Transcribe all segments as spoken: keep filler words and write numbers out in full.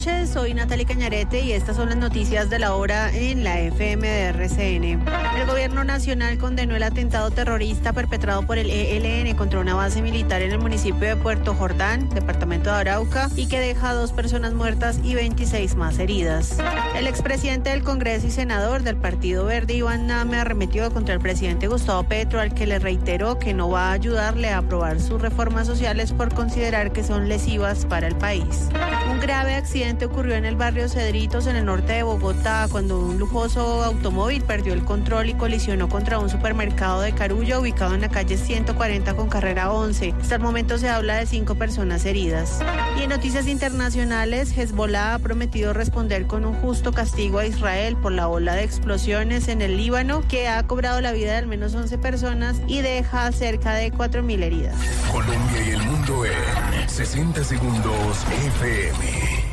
Soy Natalie Cañarete y estas son las noticias de la hora en la F M de R C N. El gobierno nacional condenó el atentado terrorista perpetrado por el E L N contra una base militar en el municipio de Puerto Jordán, departamento de Arauca, y que deja a dos personas muertas y veintiséis más heridas. El expresidente del Congreso y senador del Partido Verde, Iván Name, arremetió contra el presidente Gustavo Petro, al que le reiteró que no va a ayudarle a aprobar sus reformas sociales por considerar que son lesivas para el país. Un grave accidente ocurrió en el barrio Cedritos, en el norte de Bogotá, cuando un lujoso automóvil perdió el control y colisionó contra un supermercado de Carulla ubicado en la calle ciento cuarenta con carrera once. Hasta el momento se habla de cinco personas heridas. Y en noticias internacionales, Hezbollah ha prometido responder con un justo castigo a Israel por la ola de explosiones en el Líbano, que ha cobrado la vida de al menos once personas y deja cerca de cuatro mil heridas. Colombia y el mundo en sesenta segundos F M.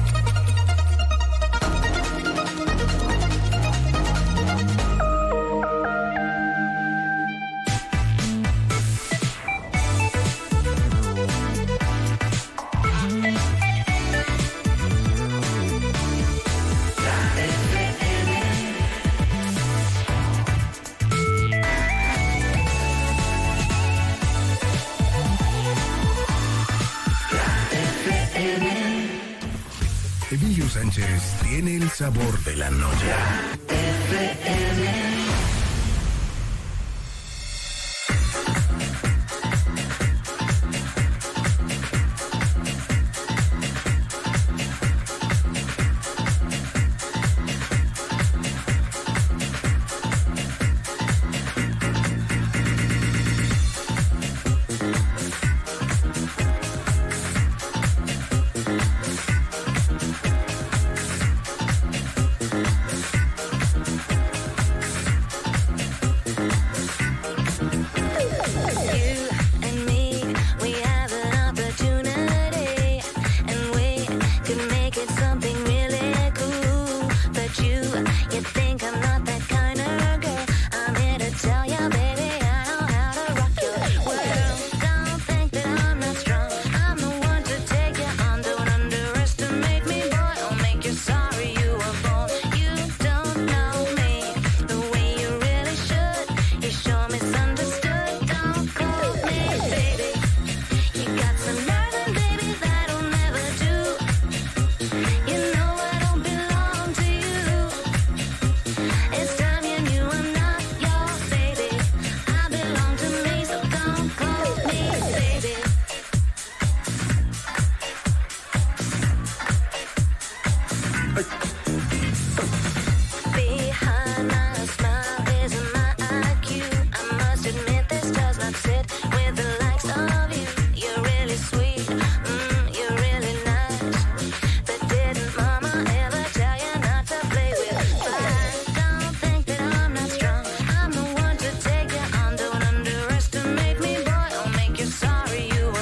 Emilio Sánchez tiene el sabor de la noche. F M.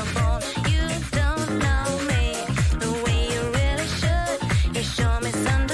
Misunderstood.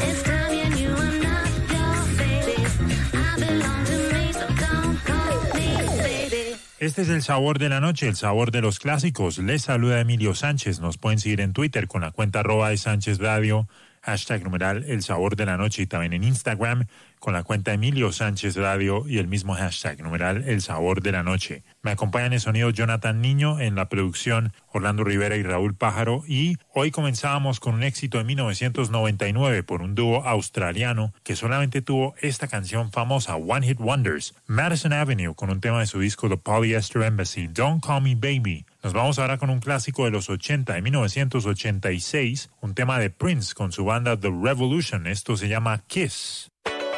Este es el sabor de la noche, el sabor de los clásicos. Les saluda Emilio Sánchez. Nos pueden seguir en Twitter con la cuenta arroba de Sánchez Radio, hashtag numeral el sabor de la noche, y también en Instagram con la cuenta Emilio Sánchez Radio y el mismo hashtag numeral el sabor de la noche. Me acompañan en sonido Jonathan Niño, en la producción Orlando Rivera y Raúl Pájaro, y hoy comenzábamos con un éxito de mil novecientos noventa y nueve por un dúo australiano que solamente tuvo esta canción famosa, One Hit Wonders, Madison Avenue, con un tema de su disco The Polyester Embassy, Don't Call Me Baby. Nos vamos ahora con un clásico de los ochenta, de mil novecientos ochenta y seis, un tema de Prince con su banda The Revolution. Esto se llama Kiss.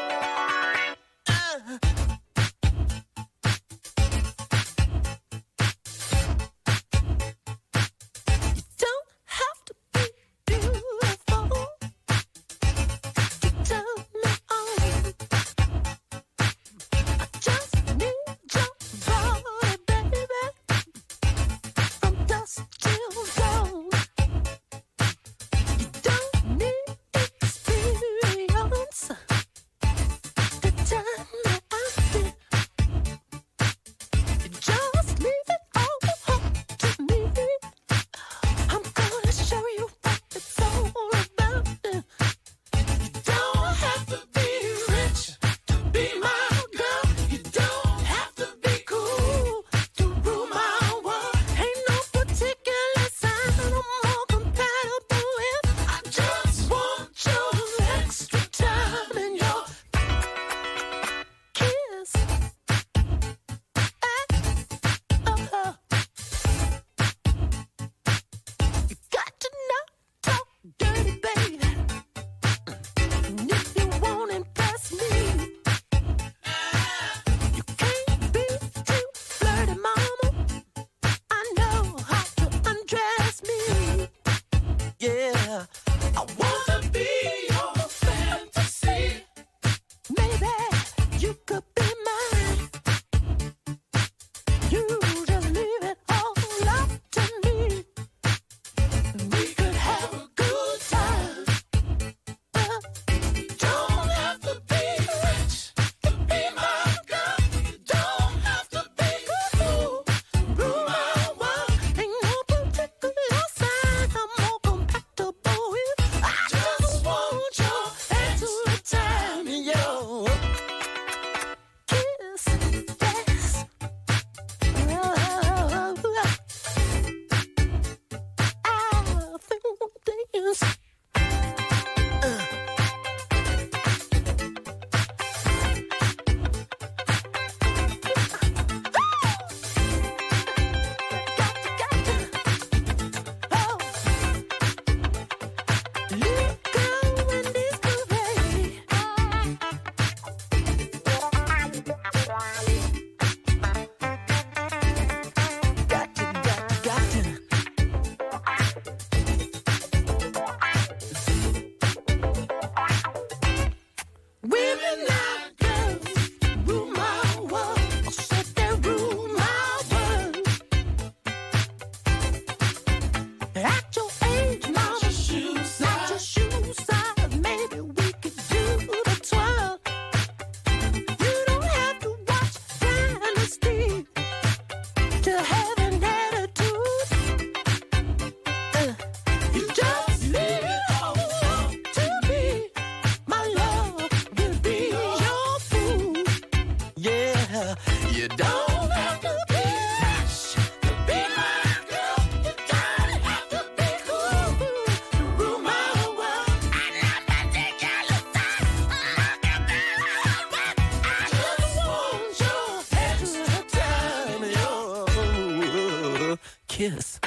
Kiss.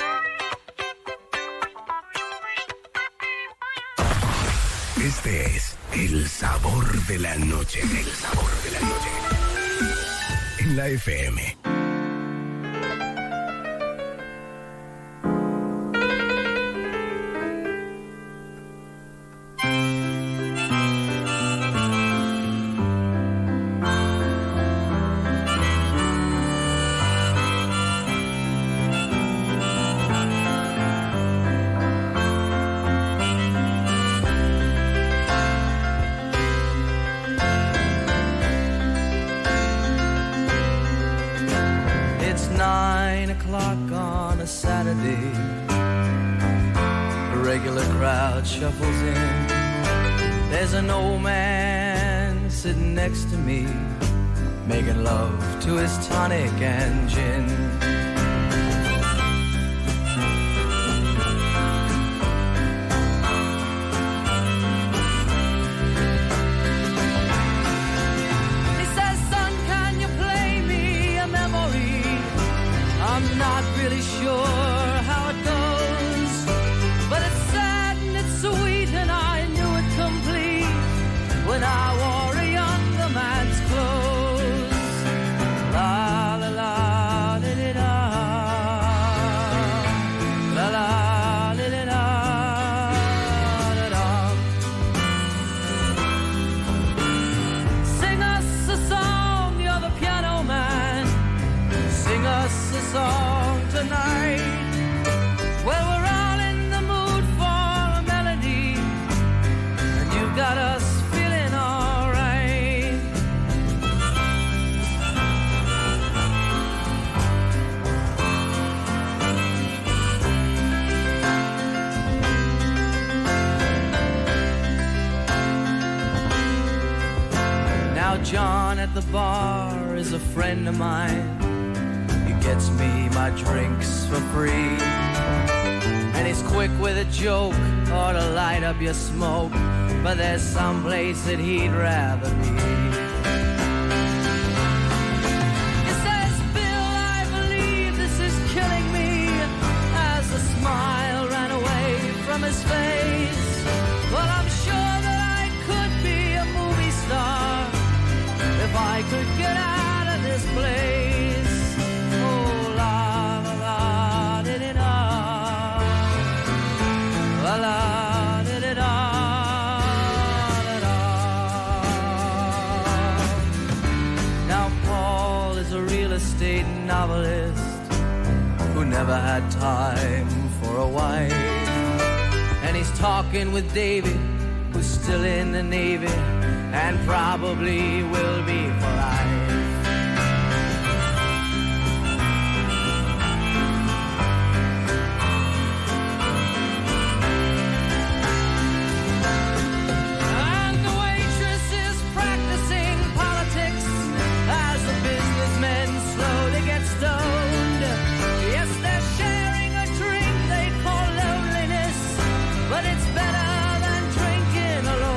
Este es el sabor de la noche, el sabor de la noche. En la F M. o'clock on a Saturday. A regular crowd shuffles in. There's an old man sitting next to me, making love to his tonic and gin. He says, son, can you play me a memory? I'm not really sure how it goes, but it's sad and it's sweet and I knew it complete when I wore a younger man's clothes. La la la li li da, la la li li da, da da. Sing us a song, you're the piano man. Sing us a song tonight. Well, we're all in the mood for a melody, and you got us feeling all right. Now John at the bar is a friend of mine. He gets me my drinks for free, and he's quick with a joke or to light up your smoke, but there's some place that he'd rather be. He says, Bill, I believe this is killing me, as the smile ran away from his face. Well, I'm sure that I could be a movie star if I could get out of this place. Oh, la la la di di da, la la di di da, da da. Now Paul is a real estate novelist who never had time for a wife, and he's talking with David, who's still in the Navy and probably will be for life. And the waitress is practicing politics as the businessmen slowly get stoned. Yes, they're sharing a drink they call loneliness, but it's better than drinking alone.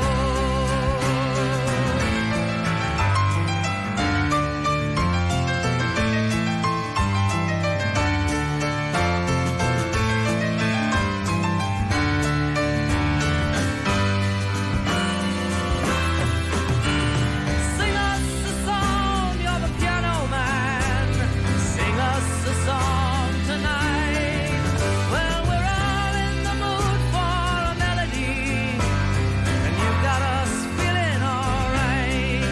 Sing us a song, you're the piano man. Sing us a song tonight. Well, we're all in the mood for a melody, and you got us feeling all right.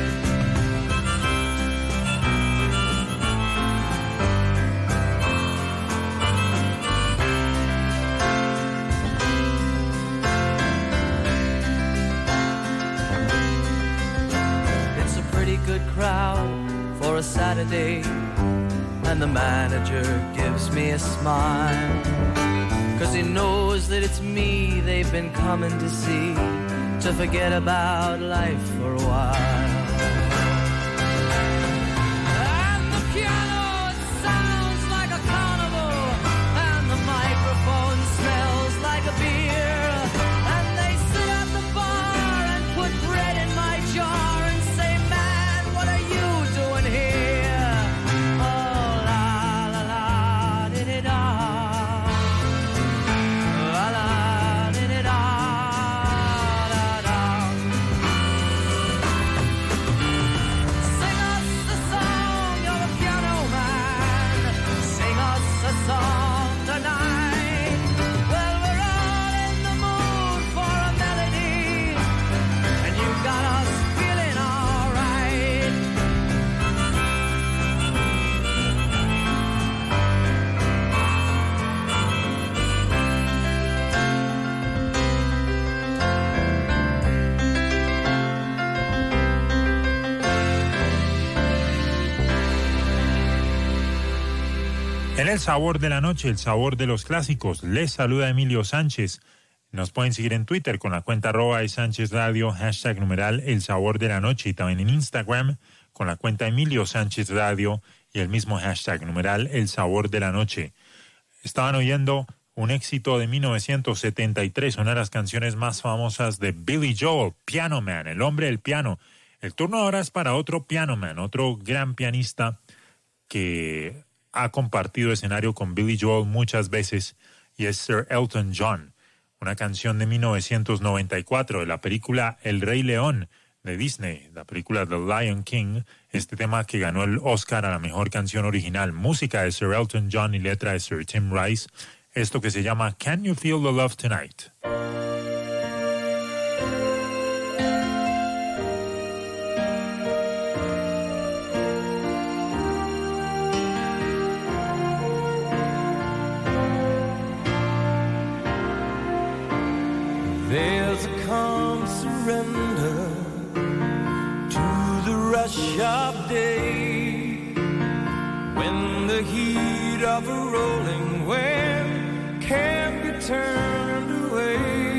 It's a pretty good crowd for a Saturday, and the manager gives me a smile, 'cause he knows that it's me they've been coming to see, to forget about life for a while. And the piano, it sounds like a carnival, and the microphone smells like a beer, and they sit at the bar and put bread in my jar and say, man, what are you doing here? Oh, la la la di di da, la la di di da, da da. el sabor de la noche, el sabor de los clásicos. Les saluda Emilio Sánchez. Nos pueden seguir en Twitter con la cuenta arroba Sánchez Radio, hashtag numeral el sabor de la noche, y también en Instagram con la cuenta Emilio Sánchez Radio y el mismo hashtag numeral el sabor de la noche. Estaban oyendo un éxito de mil novecientos setenta y tres, una de las canciones más famosas de Billy Joel, Piano Man, el hombre del piano. El turno ahora es para otro Piano Man, otro gran pianista que ha compartido escenario con Billy Joel muchas veces, y es Sir Elton John. Una canción de mil novecientos noventa y cuatro de la película El Rey León de Disney, la película The Lion King, este tema que ganó el Oscar a la mejor canción original, música de Sir Elton John y letra de Sir Tim Rice, esto que se llama Can You Feel the Love Tonight? There's a calm surrender to the rush of day, when the heat of a rolling wave can't be turned away.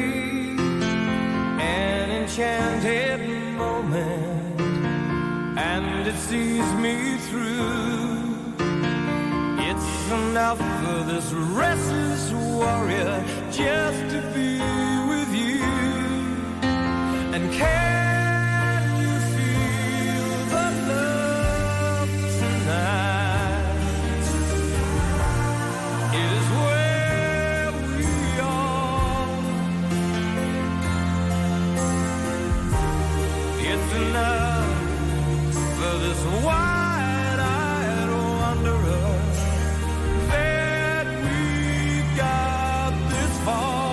An enchanted moment, and it sees me through. It's enough for this restless warrior just to be with you. And can you feel the love tonight? It is where we are. It's enough for this wide-eyed wanderer that we got this far.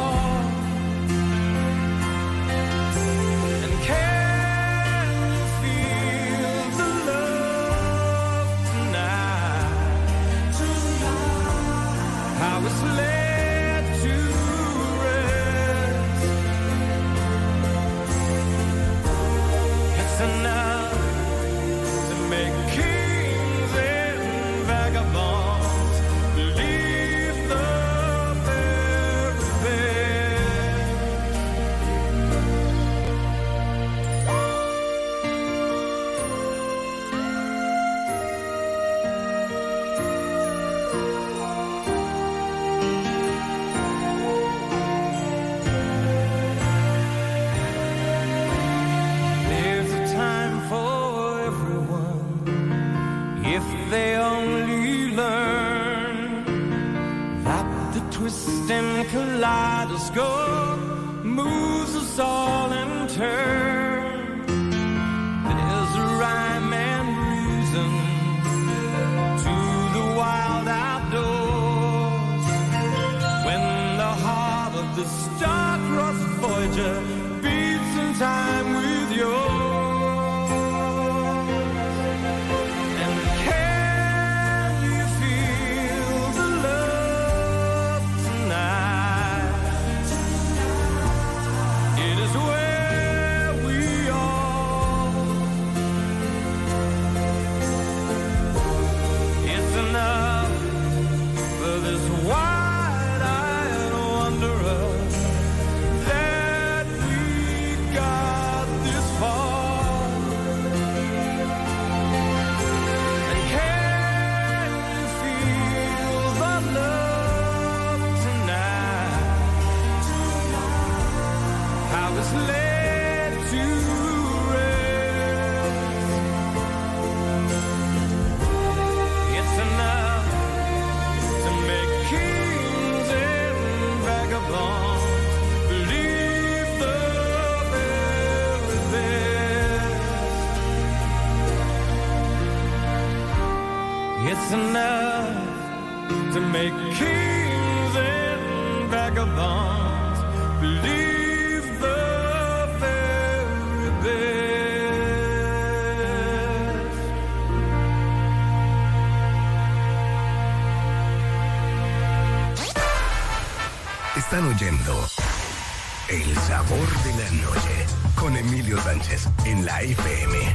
They only learn that the twisting kaleidoscope moves us all in turn. There's a rhyme and reason to the wild outdoors, when the heart of the star-crossed Voyager beats in time with yours. It's enough to make kings and vagabonds believe the very best. Están oyendo El Sabor de la Noche con Emilio Sánchez en la F M.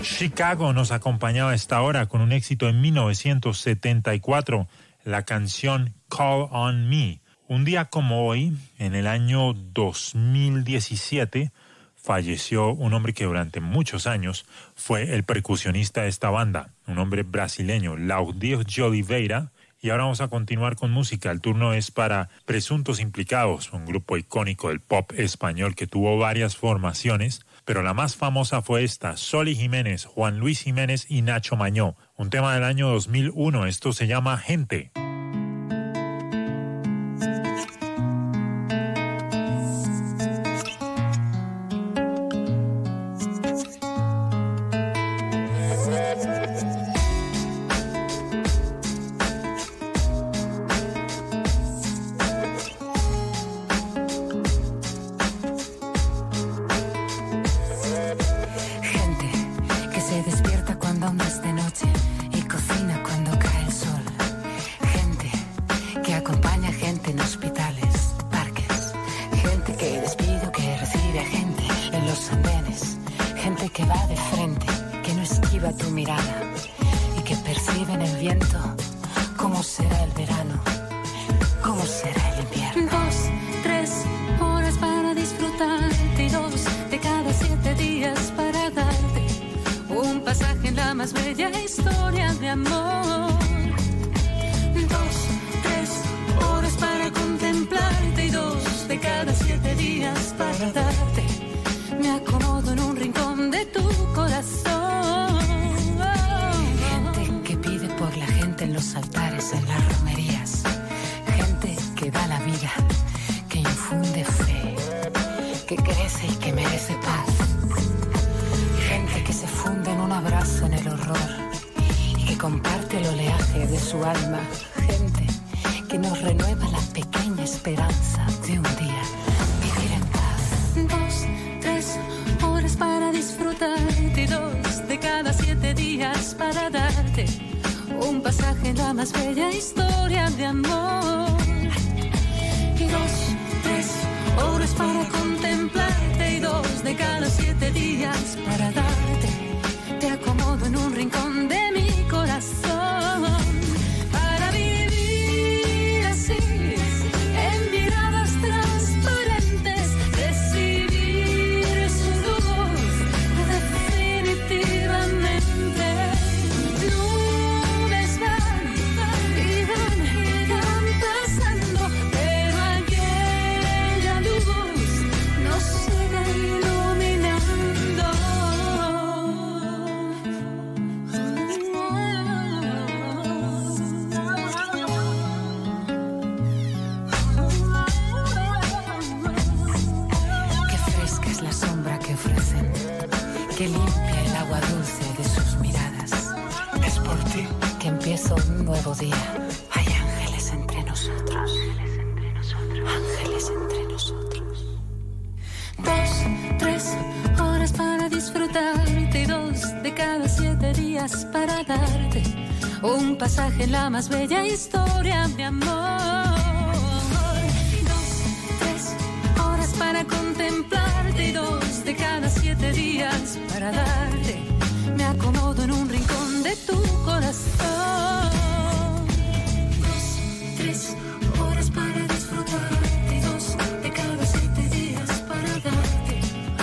Chicago nos acompañaba a esta hora con un éxito en mil novecientos setenta y cuatro, la canción Call on Me. Un día como hoy, en el año dos mil diecisiete, falleció un hombre que durante muchos años fue el percusionista de esta banda, un hombre brasileño, Laudir de Oliveira. Y ahora vamos a continuar con música. El turno es para Presuntos Implicados, un grupo icónico del pop español que tuvo varias formaciones, pero la más famosa fue esta: Soli Jiménez, Juan Luis Jiménez y Nacho Mañó. Un tema del año dos mil uno, esto se llama Gente. La más bella historia, mi amor. Dos, tres horas para contemplarte y dos de cada siete días para darte. Me acomodo en un rincón de tu corazón. Dos, tres horas para disfrutarte y dos de cada siete días para darte.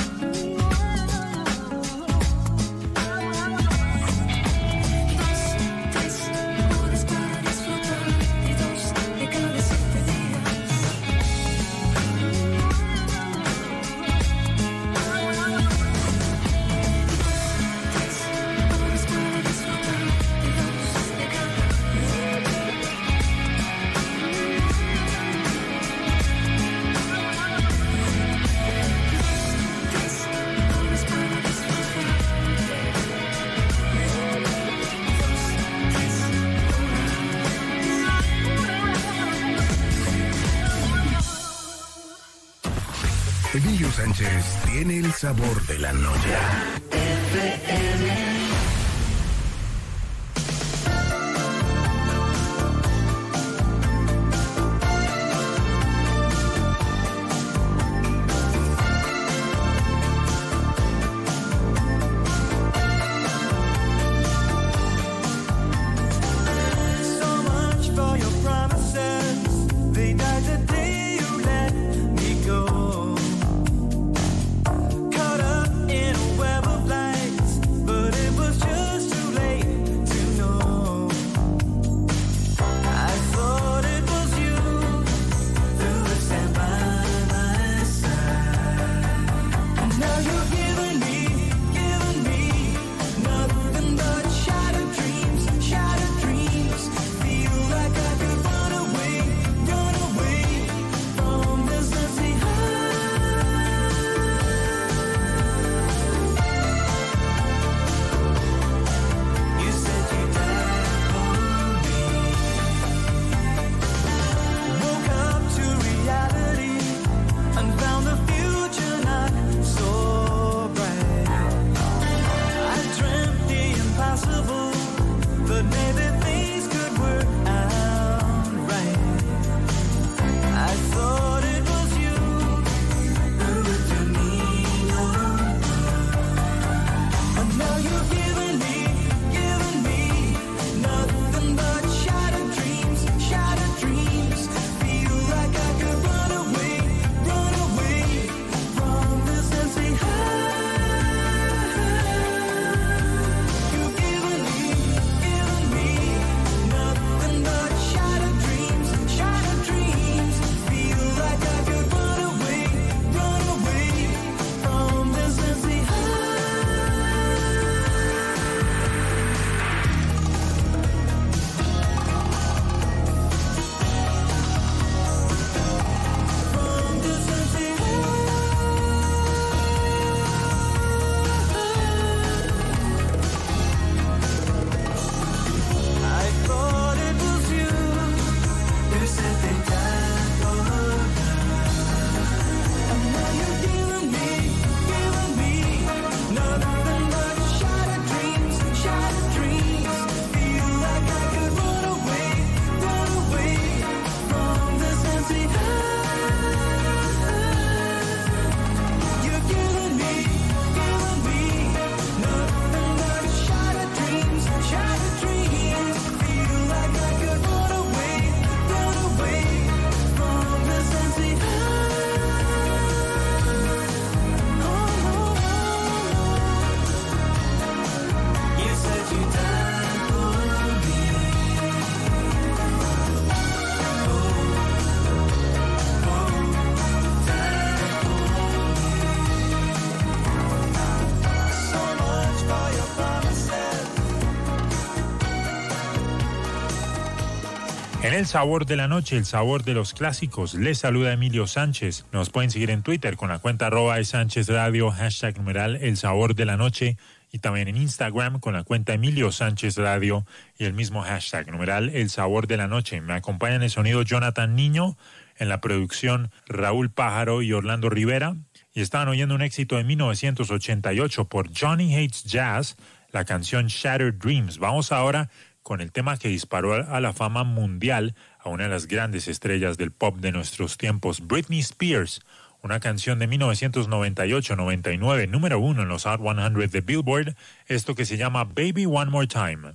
Emilio Sánchez tiene el sabor de la noche. F M. En el sabor de la noche, el sabor de los clásicos, les saluda Emilio Sánchez. Nos pueden seguir en Twitter con la cuenta arroba de Sánchez Radio, hashtag numeral el sabor de la noche, y también en Instagram con la cuenta Emilio Sánchez Radio y el mismo hashtag numeral el sabor de la noche. Me acompaña en el sonido Jonathan Niño, en la producción Raúl Pájaro y Orlando Rivera, y estaban oyendo un éxito de mil novecientos ochenta y ocho por Johnny Hates Jazz, la canción Shattered Dreams. Vamos ahora con el tema que disparó a la fama mundial a una de las grandes estrellas del pop de nuestros tiempos, Britney Spears, una canción de mil novecientos noventa y ocho noventa y nueve, número uno en los Hot cien de Billboard, esto que se llama Baby One More Time.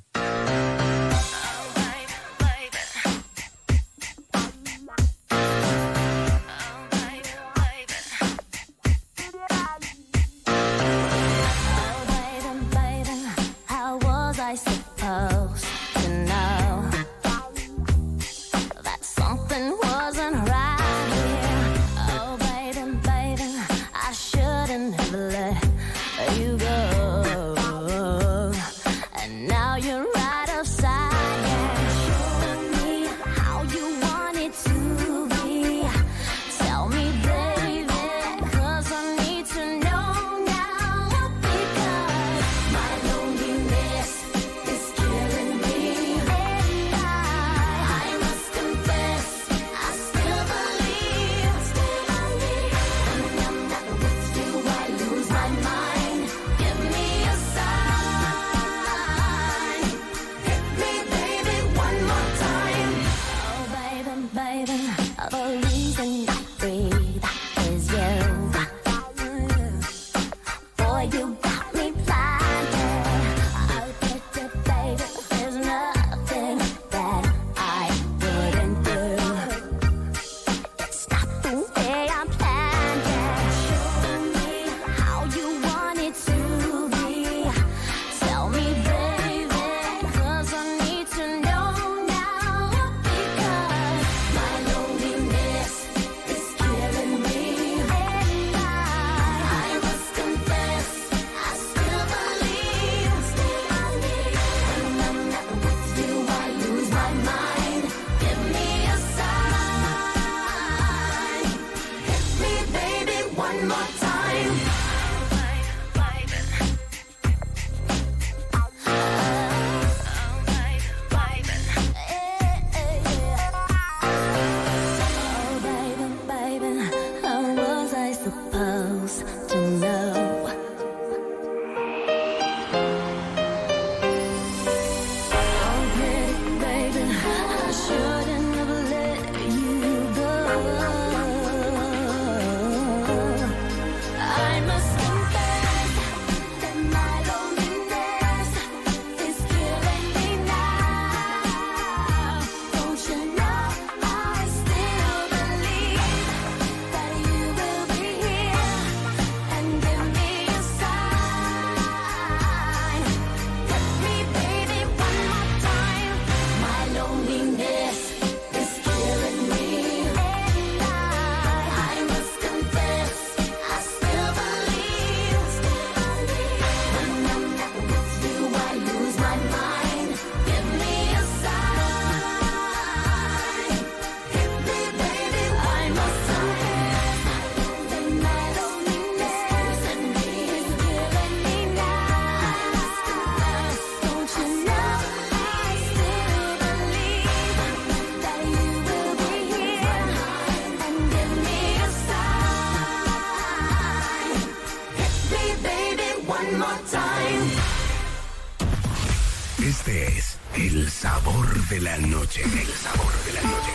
Este es el sabor de la noche, el sabor de la noche.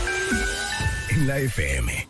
En la F M.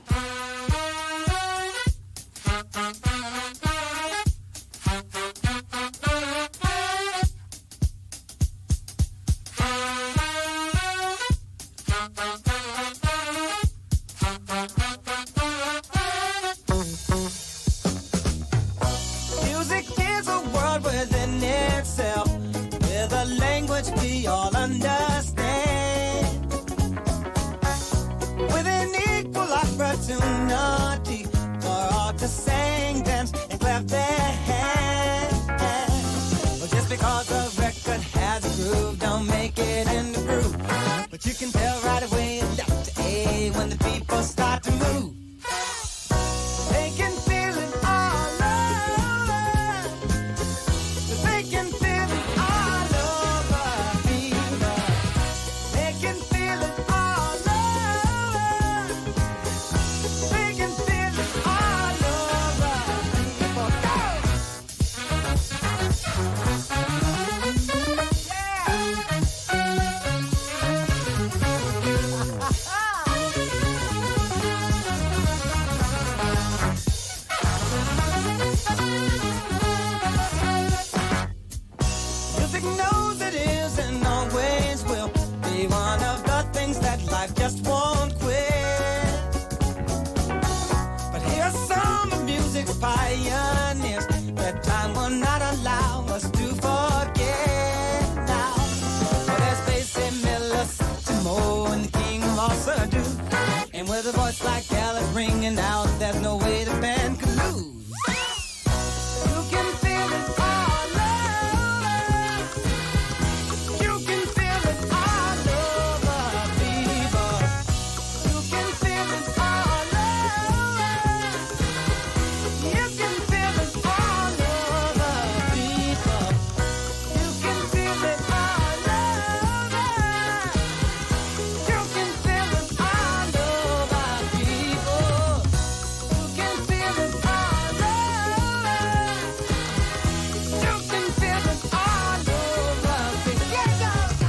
but you can tell right away left to A when the people start to move. They can feel it all over. They can feel it all over, fever. They can feel it all over. They can feel it all over, people. Music knows it is and always will be one of the things that life just won't quit. But here's some of music's pioneers that time will not allow us to forget now. Well, there's Basie Miller, Timo, and the King of Osadu. And with a voice like Alice ringing out, there's no way the band could lose. You can feel it all over. You can feel it all over, people. You can feel it all over. You can feel it all over, people. You can feel it all over. You can feel it all over, people. You can feel it all over. You can feel it all over, people. Yeah, go, go.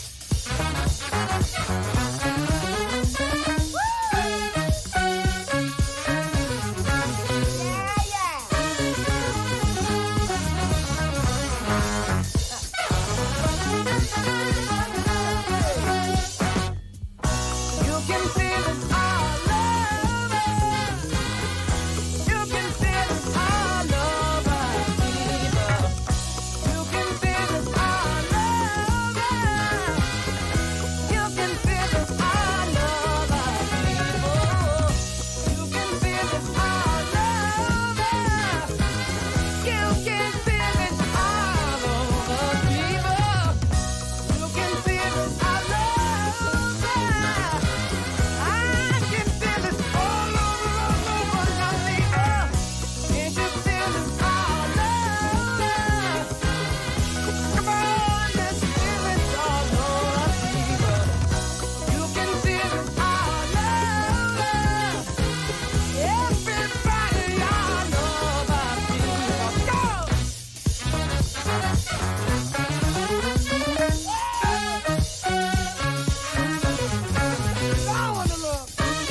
You can feel it all over. You can feel it all over, people. You can feel it all over. You can feel it all over, people. You can feel it all over. You can feel it all over, people. You can feel it all over. I can feel it all over, all over, my neighbor. Can't you feel it all over? Come on, let's feel it all over, people. You can feel it all over. Everybody all over, people. Go! I wanna look.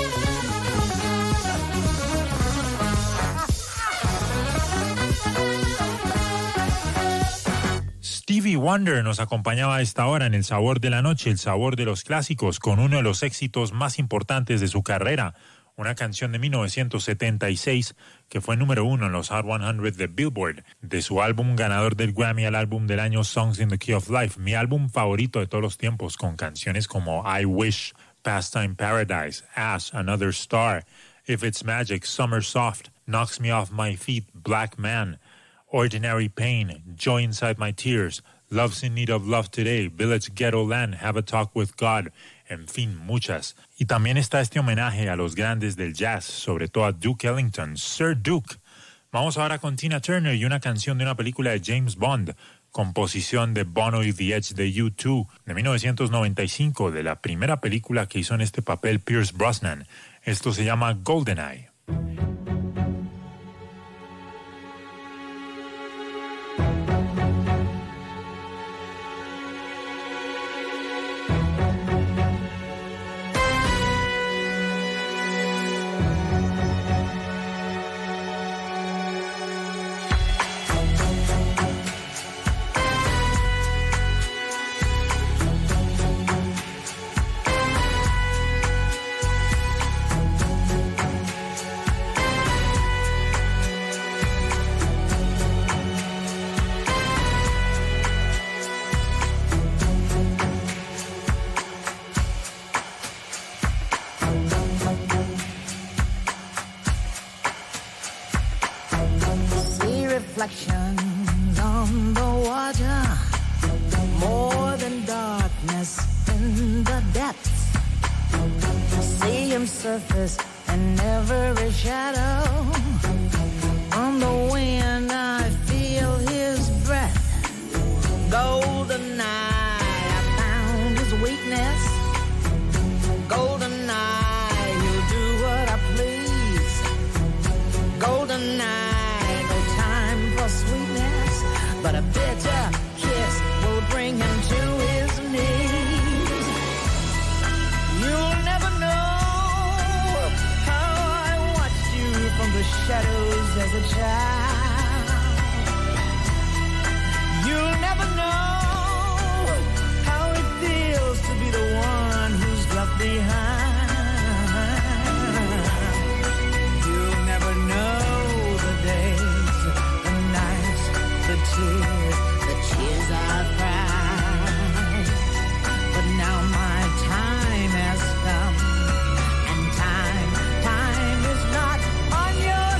Stevie Wonder nos acompañaba a esta hora en El Sabor de la Noche, el sabor de los clásicos, con uno de los éxitos más importantes de su carrera, una canción de mil novecientos setenta y seis que fue número uno en los Hot cien de Billboard, de su álbum ganador del Grammy al álbum del año Songs in the Key of Life, mi álbum favorito de todos los tiempos, con canciones como I Wish, Pastime Paradise, Ash, Another Star, If It's Magic, Summer Soft, Knocks Me Off My Feet, Black Man, Ordinary Pain, Joy Inside My Tears, Love's in Need of Love Today, Village Ghetto Land, Have a Talk with God, en fin, muchas. Y también está este homenaje a los grandes del jazz, sobre todo a Duke Ellington, Sir Duke. Vamos ahora con Tina Turner y una canción de una película de James Bond, composición de Bono y The Edge de U dos, de mil novecientos noventa y cinco, de la primera película que hizo en este papel Pierce Brosnan. Esto se llama GoldenEye. surface and every shadow. On the wind I feel his breath. Golden eye, I found his weakness. Golden eye, he'll do what I please. Golden eye, no time for sweetness, but a bitter kiss will bring him to his knees. You'll never know how I watched you from the shadows as a child. You'll never know how it feels to be the one who's left behind. You'll never know the days, the nights, the tears, the tears I've cried. But now my time has come, and time, time is not on your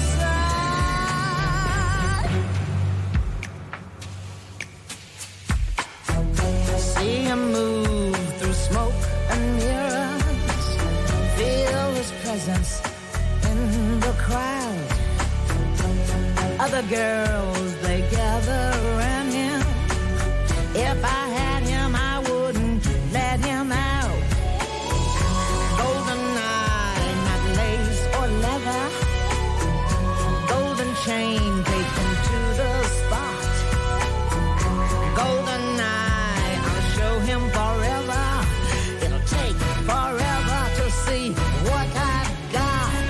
side. See him move through smoke and mirrors, feel his presence in the crowd. Other girls, they gather around him. If I had him, I wouldn't let him out. Golden eye, not lace or leather. Golden chain taken to the spot. Golden eye, I'll show him forever. It'll take forever to see what I've got.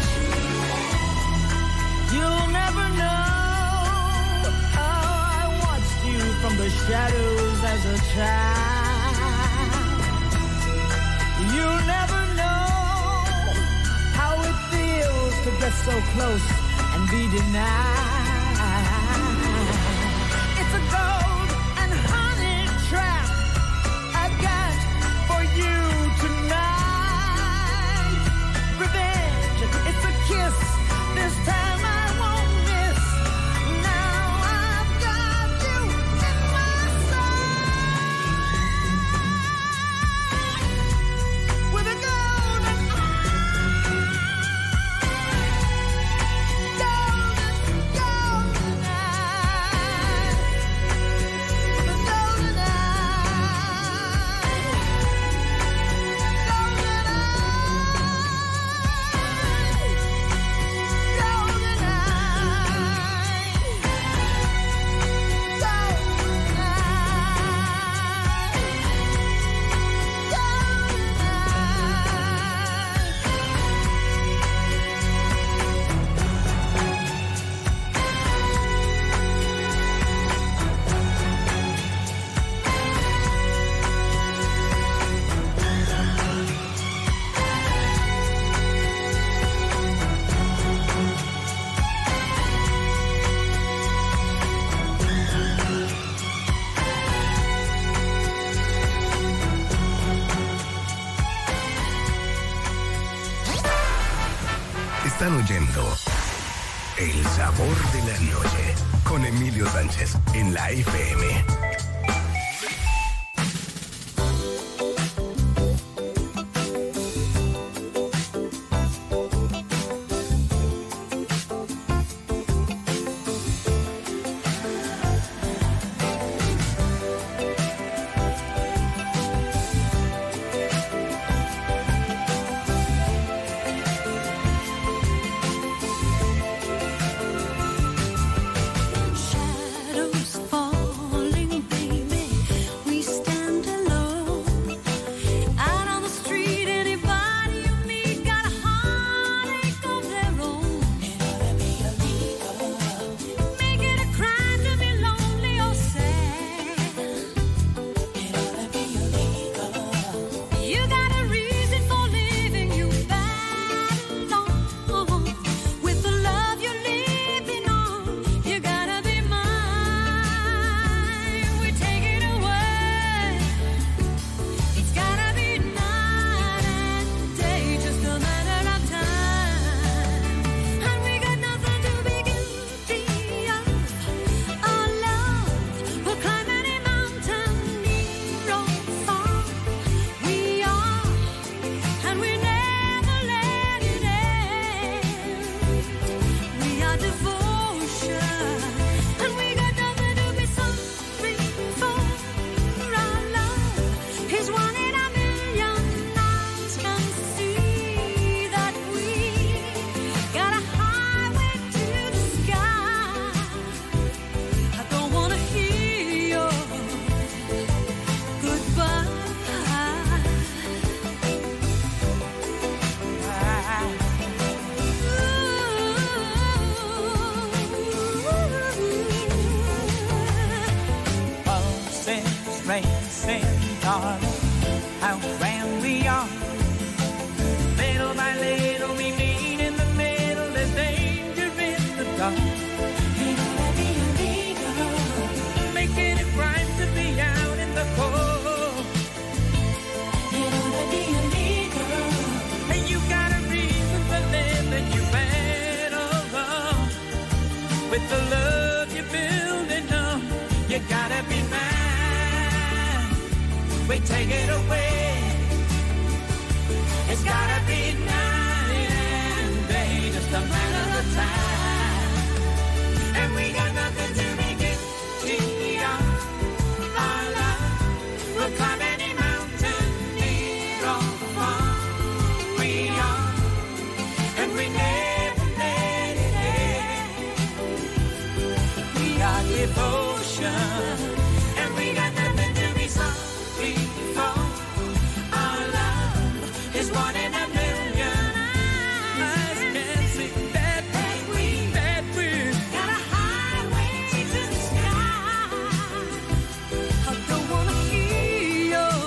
You'll never know how I watched you from the shadows as a child. You'll never know how it feels to get so close and be denied. It's a gold and honey trap I've got for you tonight. Revenge, it's a kiss. This time I won't miss. Now I've got you in my sight. With a golden eye. Golden, golden eye. The golden eye. Golden eye. Golden Están oyendo El Sabor de la Noche con Emilio Sánchez en la F M. Shadows falling grand, darling, how grand we are. Little by little we meet in the middle, there's danger in the dark. You gotta be illegal, making it right to be out in the cold. You gotta be illegal, and you got a reason for living, you better run with the love you're building up. You gotta be mine, we take it away. It's gotta be night and day, just a matter of time. And we got nothing to make it beyond our love. We'll climb any mountain, near or far. We are, and we never let it end. We are devotion, and we got nothing to be sorry for. Our love is one in a million. Eyes can see that we, that we got a highway to the sky. I don't wanna hear your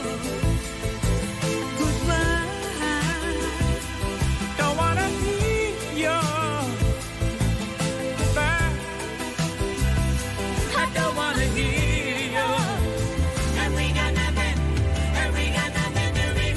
goodbye. Don't wanna hear your goodbye. I don't wanna hear your. And we got nothing, and we got nothing to be.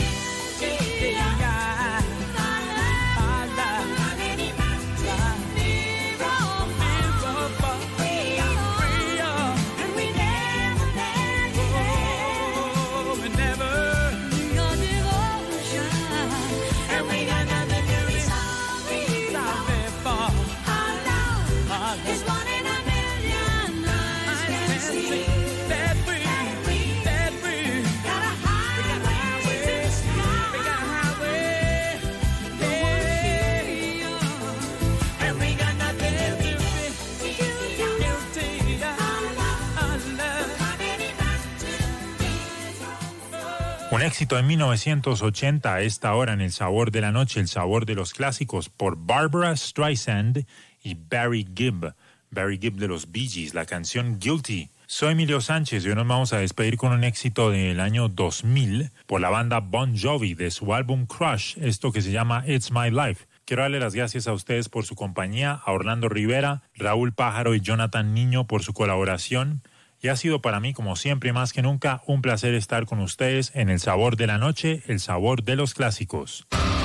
Un éxito en mil novecientos ochenta, a esta hora en El Sabor de la Noche, el sabor de los clásicos, por Barbara Streisand y Barry Gibb. Barry Gibb de los Bee Gees, la canción Guilty. Soy Emilio Sánchez y hoy nos vamos a despedir con un éxito del año dos mil por la banda Bon Jovi de su álbum Crush, esto que se llama It's My Life. Quiero darle las gracias a ustedes por su compañía, a Orlando Rivera, Raúl Pájaro y Jonathan Niño por su colaboración. Y ha sido para mí, como siempre y más que nunca, un placer estar con ustedes en El Sabor de la Noche, el sabor de los clásicos.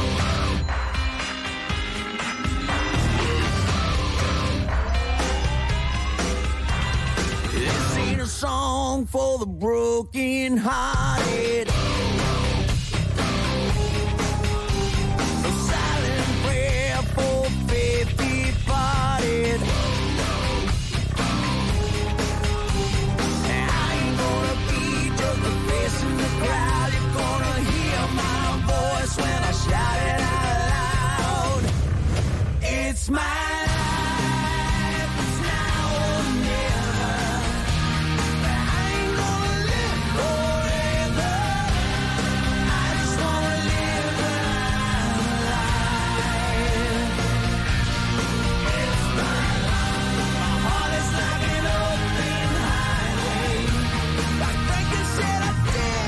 This ain't a song for the broken hearted. A silent prayer for faith departed. Crowd, you're gonna hear my voice when I shout it out loud. It's my life, it's now or never. I ain't gonna live forever. I just wanna live when I'm alive. It's my life, my heart is like an open highway. Like Franklin said, I did.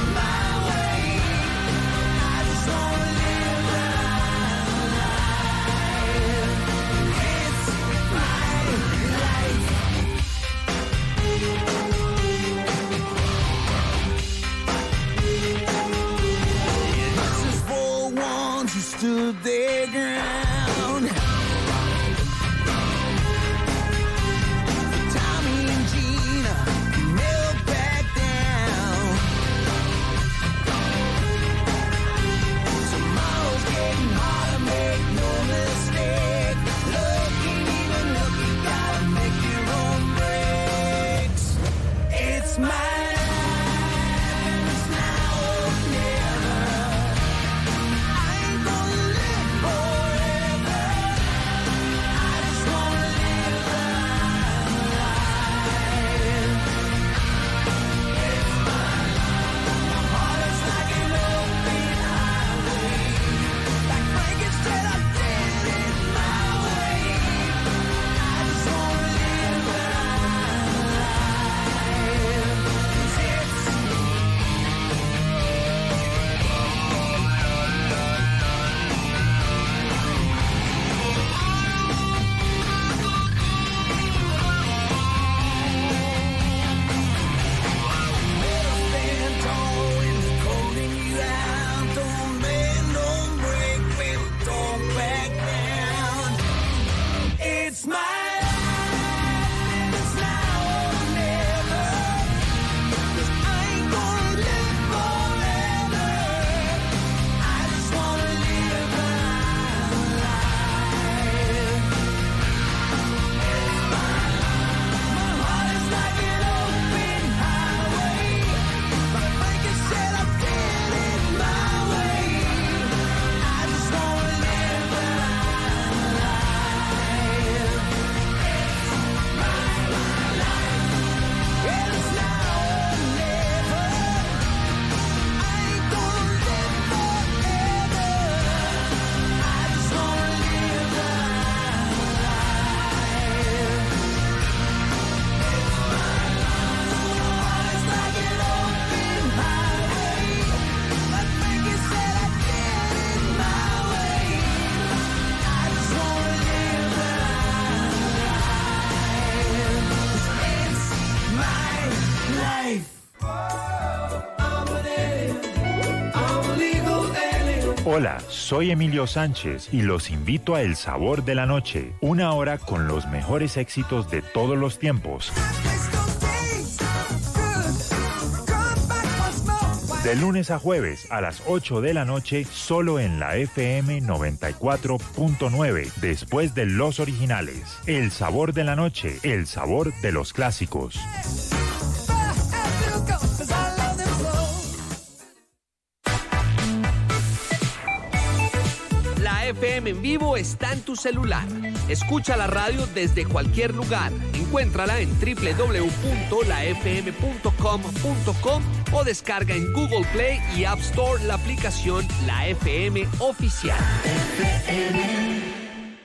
Stood their ground. Tommy and Gina never back down. Tomorrow's getting harder, make no mistake. Looking, even looking, gotta make your own breaks. It's my boy. Hola, soy Emilio Sánchez y los invito a El Sabor de la Noche, una hora con los mejores éxitos de todos los tiempos. De lunes a jueves a las ocho de la noche, solo en la F M noventa y cuatro punto nueve, después de los originales. El Sabor de la Noche, el sabor de los clásicos. La F M en vivo está en tu celular. Escucha la radio desde cualquier lugar. Encuéntrala en doble u doble u doble u punto la f m punto com punto co o descarga en Google Play y App Store la aplicación La F M Oficial. F M.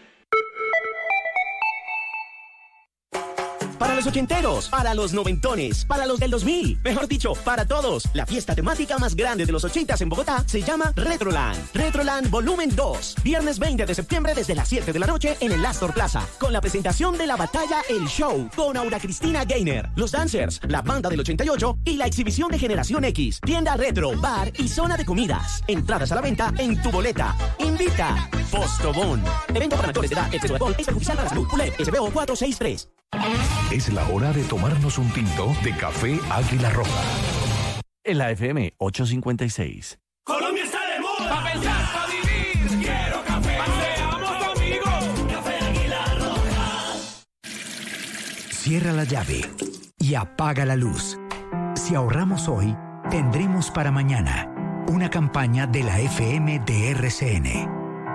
Para los ochenteros, para los noventones, para los del dos mil, mejor dicho, para todos, la fiesta temática más grande de los ochentas en Bogotá se llama Retroland. Retroland Volumen dos, viernes veinte de septiembre desde las siete de la noche en el Astor Plaza, con la presentación de La Batalla El Show, con Aura Cristina Gaynor, los Dancers, la banda del ochenta y ocho y la exhibición de Generación X, tienda retro, bar y zona de comidas. Entradas a la venta en tu boleta. Invita Postobón. Evento para mayores de edad, exceso de alcohol, es perjudicial para la salud. U L E, S B O cuatro seis tres. Es la hora de tomarnos un tinto de café Águila Roja. En la F M ochocientos cincuenta y seis. Colombia está de moda. Pa' pensar, pa' vivir. Quiero café. Paseamos, amigos. Café Águila Roja. Cierra la llave y apaga la luz. Si ahorramos hoy, tendremos para mañana. Una campaña de la F M de R C N.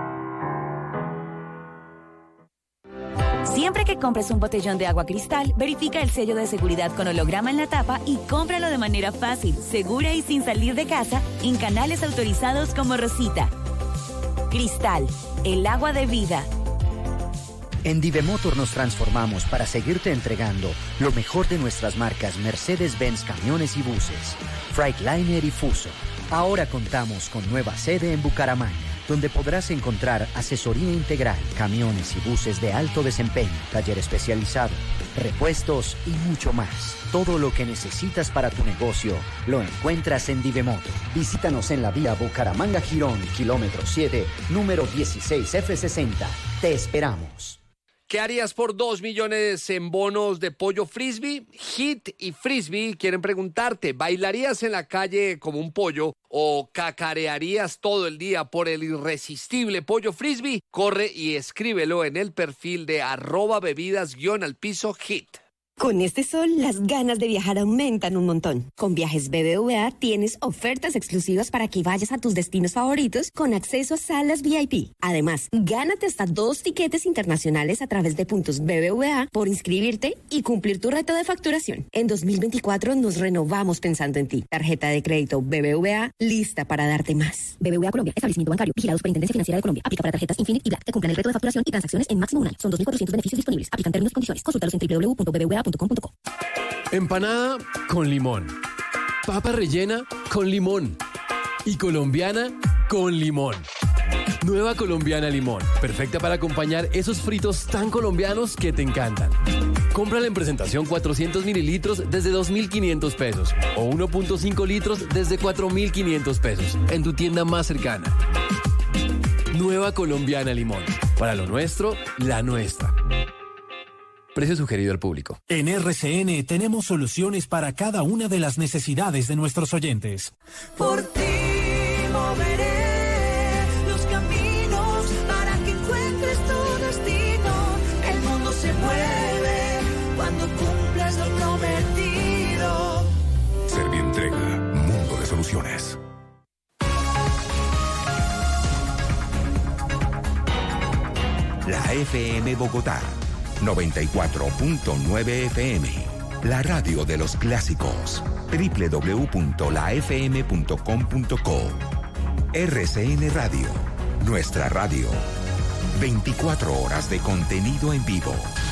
Siempre que compres un botellón de agua Cristal, verifica el sello de seguridad con holograma en la tapa y cómpralo de manera fácil, segura y sin salir de casa en canales autorizados como Rosita. Cristal, el agua de vida. En Divemotor nos transformamos para seguirte entregando lo mejor de nuestras marcas Mercedes-Benz Camiones y Buses, Freightliner y Fuso. Ahora contamos con nueva sede en Bucaramanga, donde podrás encontrar asesoría integral, camiones y buses de alto desempeño, taller especializado, repuestos y mucho más. Todo lo que necesitas para tu negocio lo encuentras en Divemotor. Visítanos en la vía Bucaramanga-Girón, kilómetro siete, número dieciséis F sesenta. Te esperamos. ¿Qué harías por dos millones en bonos de pollo frisbee? Hit y Frisbee quieren preguntarte, ¿bailarías en la calle como un pollo o cacarearías todo el día por el irresistible pollo frisbee? Corre y escríbelo en el perfil de arroba bebidas guión al piso Hit. Con este sol, las ganas de viajar aumentan un montón. Con Viajes B B V A tienes ofertas exclusivas para que vayas a tus destinos favoritos con acceso a salas V I P. Además, gánate hasta dos tiquetes internacionales a través de puntos B B V A por inscribirte y cumplir tu reto de facturación. En dos mil veinticuatro nos renovamos pensando en ti. Tarjeta de crédito B B V A lista para darte más. B B V A Colombia, establecimiento bancario, vigilado Superintendencia Financiera de Colombia. Aplica para tarjetas Infinite y Black que cumplan el reto de facturación y transacciones en máximo un año. Son dos mil cuatrocientos beneficios disponibles. Aplican términos y condiciones. Consúltalos en doble u doble u doble u punto b b v a punto com punto co. Empanada con limón, papa rellena con limón y colombiana con limón. Nueva colombiana limón, perfecta para acompañar esos fritos tan colombianos que te encantan. Cómprala en presentación cuatrocientos mililitros desde dos mil quinientos pesos o uno punto cinco litros desde cuatro mil quinientos pesos en tu tienda más cercana. Nueva colombiana limón, para lo nuestro, la nuestra. Precio sugerido al público. En R C N tenemos soluciones para cada una de las necesidades de nuestros oyentes. Por ti moveré los caminos para que encuentres tu destino. El mundo se mueve cuando cumplas lo prometido. Servientrega, mundo de soluciones. La F M Bogotá, noventa y cuatro punto nueve F M. La radio de los clásicos. doble u doble u doble u punto la f m punto com punto co. R C N Radio. Nuestra radio. veinticuatro horas de contenido en vivo.